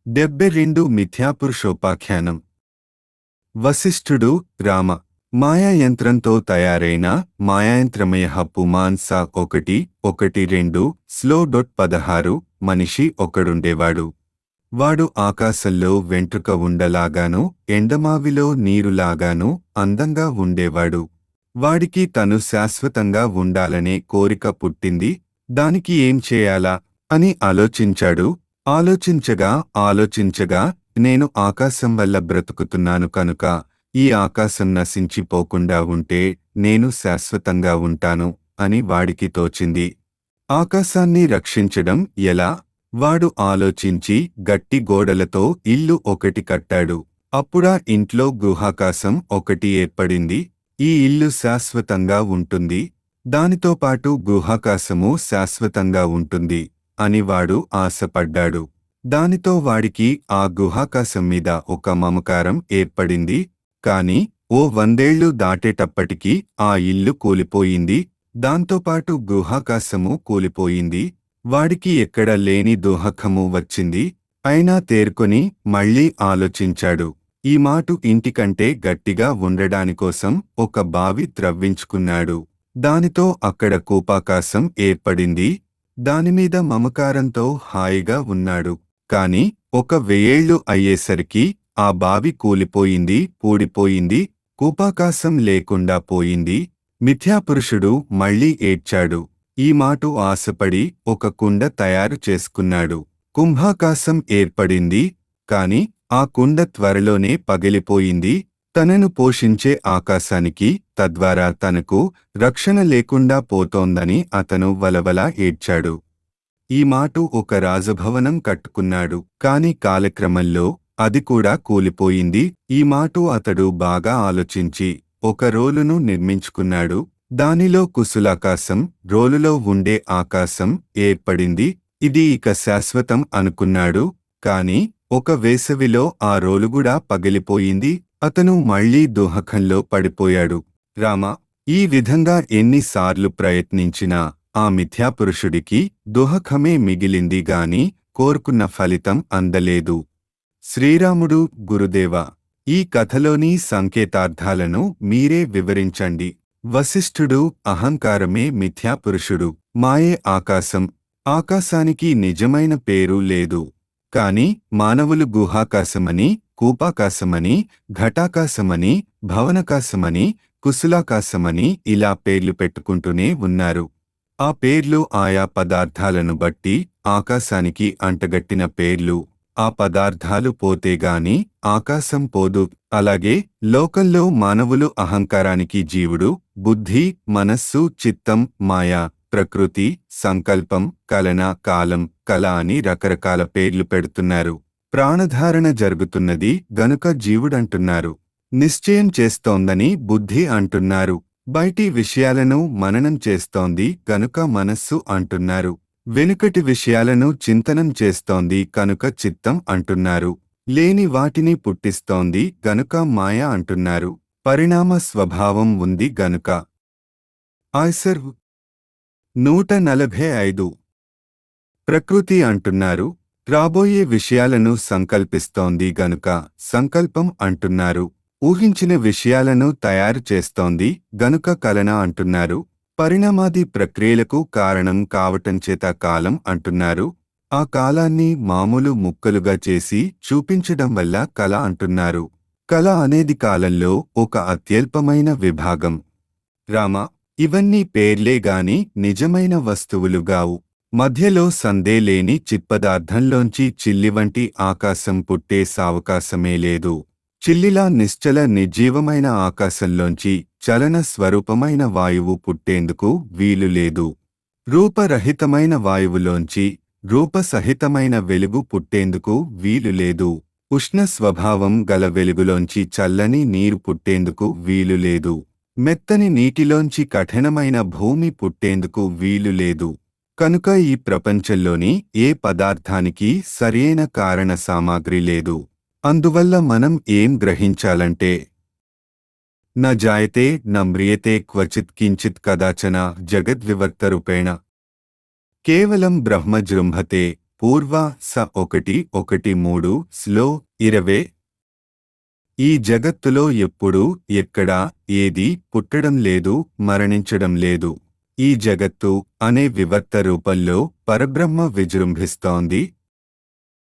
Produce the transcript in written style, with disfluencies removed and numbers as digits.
72 మిథ్యాపురుషోపాఖ్యానం. వశిష్ఠుడు రామ మాయాయంత్రంతో తయారైన మాయాయంత్రమయ పుమాన్ సా 1:1:2 16 మనిషి ఒకడుండేవాడు. వాడు ఆకాశంలో వెంట్రుక ఉండలాగాను ఎండమావిలో నీరులాగాను అందంగా ఉండేవాడు. వాడికి తను శాశ్వతంగా ఉండాలనే కోరిక పుట్టింది. దానికి ఏం చేయాలా అని ఆలోచించాడు. ఆలోచించగా నేను ఆకాశం వల్ల బ్రతుకుతున్నాను కనుక ఈ ఆకాశం నశించిపోకుండా ఉంటే నేను శాశ్వతంగా ఉంటాను అని వాడికి తోచింది. ఆకాశాన్ని రక్షించడం ఎలా? వాడు ఆలోచించి గట్టి గోడలతో ఇల్లు ఒకటి కట్టాడు. అప్పుడా ఇంట్లో గుహాకాశం ఒకటి ఏర్పడింది. ఈ ఇల్లు శాశ్వతంగా ఉంటుంది, దానితో పాటు గుహాకాశము శాశ్వతంగా ఉంటుంది అని వాడు ఆశపడ్డాడు. దానితో వాడికి ఆ గుహాకాశం మీద ఒక మమకారం ఏర్పడింది. కాని ఓ 100 ఏళ్లు దాటేటప్పటికి ఆ ఇల్లు కూలిపోయింది. దాంతోపాటు గుహాకాశము కూలిపోయింది. వాడికి ఎక్కడ లేని దుఃఖము వచ్చింది. అయినా తేరుకొని మళ్ళీ ఆలోచించాడు. ఈ మాటు ఇంటికంటే గట్టిగా ఉండడానికోసం ఒక బావి త్రవ్వించుకున్నాడు. దానితో అక్కడ కూపాకాశం ఏర్పడింది. దానిమీద మమకారంతో హాయిగా ఉన్నాడు. కాని ఒక 1000 ఏళ్లు అయ్యేసరికి ఆ బావి కూలిపోయింది, పూడిపోయింది, కూపాకాశం లేకుండా పోయింది. మిథ్యాపురుషుడు మళ్ళీ ఏడ్చాడు. ఈ మాటు ఆశపడి ఒక కుండ తయారు చేసుకున్నాడు. కుంభాకాశం ఏర్పడింది. కాని ఆ కుండ త్వరలోనే పగిలిపోయింది. తనను పోషించే ఆకాశానికి, తద్వారా తనకు రక్షణ లేకుండా పోతోందని అతను వలవలా ఏడ్చాడు. ఈ మాటు ఒక రాజభవనం కట్టుకున్నాడు. కాని కాలక్రమంలో అది కూడా కూలిపోయింది. ఈ మాటు అతడు బాగా ఆలోచించి ఒక రోలును నిర్మించుకున్నాడు. దానిలో కుశలాకాశం, రోలులో ఉండే ఆకాశం ఏర్పడింది. ఇది ఇక శాశ్వతం అనుకున్నాడు. కాని ఒక వేసవిలో ఆ రోలుగుడా పగిలిపోయింది. అతను మళ్లీ దుఃఖంలో పడిపోయాడు. రామ ఈ విధంగా ఎన్నిసార్లు ప్రయత్నించినా ఆ మిథ్యాపురుషుడికి దుఃఖమే మిగిలింది గాని కోరుకున్న ఫలితం అందలేదు. శ్రీరాముడు గురుదేవా, ఈ కథలోని సంకేతార్థాలను మీరే వివరించండి. వశిష్ఠుడు అహంకారమే మిథ్యాపురుషుడు, మాయే ఆకాశం. ఆకాశానికి నిజమైన పేరు లేదు. కాని మానవులు గుహాకాశమని, కూపాకాశమని, ఘటాకాశమని, భవనకాశమని, కుశలాకాశమని ఇలా పేర్లు పెట్టుకుంటూనే ఉన్నారు. ఆ పేర్లు ఆయా పదార్థాలను బట్టి ఆకాశానికి అంటగట్టిన పేర్లు. ఆ పదార్థాలు పోతేగాని ఆకాశం పోదు. అలాగే లోకంలో మానవులు అహంకారానికి జీవుడు, బుద్ధి, మనస్సు, చిత్తం, మాయా, ప్రకృతి, సంకల్పం, కలన, కాలం, కళ అని రకరకాల పేర్లు పెడుతున్నారు. ప్రాణధారణ జరుగుతున్నది గనుక జీవుడంటున్నారు. నిశ్చయం చేస్తోందని బుద్ధి అంటున్నారు. బయటి విషయాలను మననం చేస్తోంది గనుక మనస్సు అంటున్నారు. వెనుకటి విషయాలను చింతనం చేస్తోంది కనుక చిత్తం అంటున్నారు. లేని వాటిని పుట్టిస్తోంది గనుక మాయ అంటున్నారు. పరిణామ స్వభావం ఉంది గనుక. ఆయ్సర్ 145. ప్రకృతి అంటున్నారు. రాబోయే విషయాలను సంకల్పిస్తోంది గనుక సంకల్పం అంటున్నారు. ఊహించిన విషయాలను తయారు చేస్తోంది గనుక కలన అంటున్నారు. పరిణామాది ప్రక్రియలకు కారణం కావటంచేత కాలం అంటున్నారు. ఆ కాలాన్ని మామూలు ముక్కలుగా చేసి చూపించడం వల్ల కళ అంటున్నారు. కళ అనేది కాలంలో ఒక అత్యల్పమైన విభాగం. రామ ఇవన్నీ పేర్లే గాని నిజమైన వస్తువులుగావు. మధ్యలో సందేలేని చిత్పదార్థంలోంచి చిల్లివంటి ఆకాశం పుట్టే సావకాశమే లేదు. చిల్లిలా నిశ్చల నిర్జీవమైన ఆకాశంలోంచి చలన స్వరూపమైన వాయువు పుట్టేందుకు వీలులేదు. రూపరహితమైన వాయువులోంచి రూపసహితమైన వెలుగు పుట్టేందుకు వీలులేదు. ఉష్ణ స్వభావం గల వెలుగులోంచి చల్లని నీరు పుట్టేందుకు వీలులేదు. మెత్తని నీటిలోంచి కఠినమైన భూమి పుట్టేందుకు వీలులేదు. కనుక ఈ ప్రపంచంలోని ఏ పదార్థానికి సరియైన కారణ సామాగ్రి లేదు. అందువల్ల మనం ఏం గ్రహించాలంటే న జాయతే న మ్రియతే క్వచిత్ కించిత్ కదాచన జగద్వివర్తరూపేణ కేవలం బ్రహ్మ జృంభతే పూర్వ స 1:1:3 స్లో 20. ఈ జగత్తులో ఎప్పుడూ ఎక్కడా ఏదీ పుట్టడం లేదు, మరణించడం లేదు. ఈ జగత్తు అనే వివర్త రూపంలో పరబ్రహ్మ విజృంభిస్తోంది.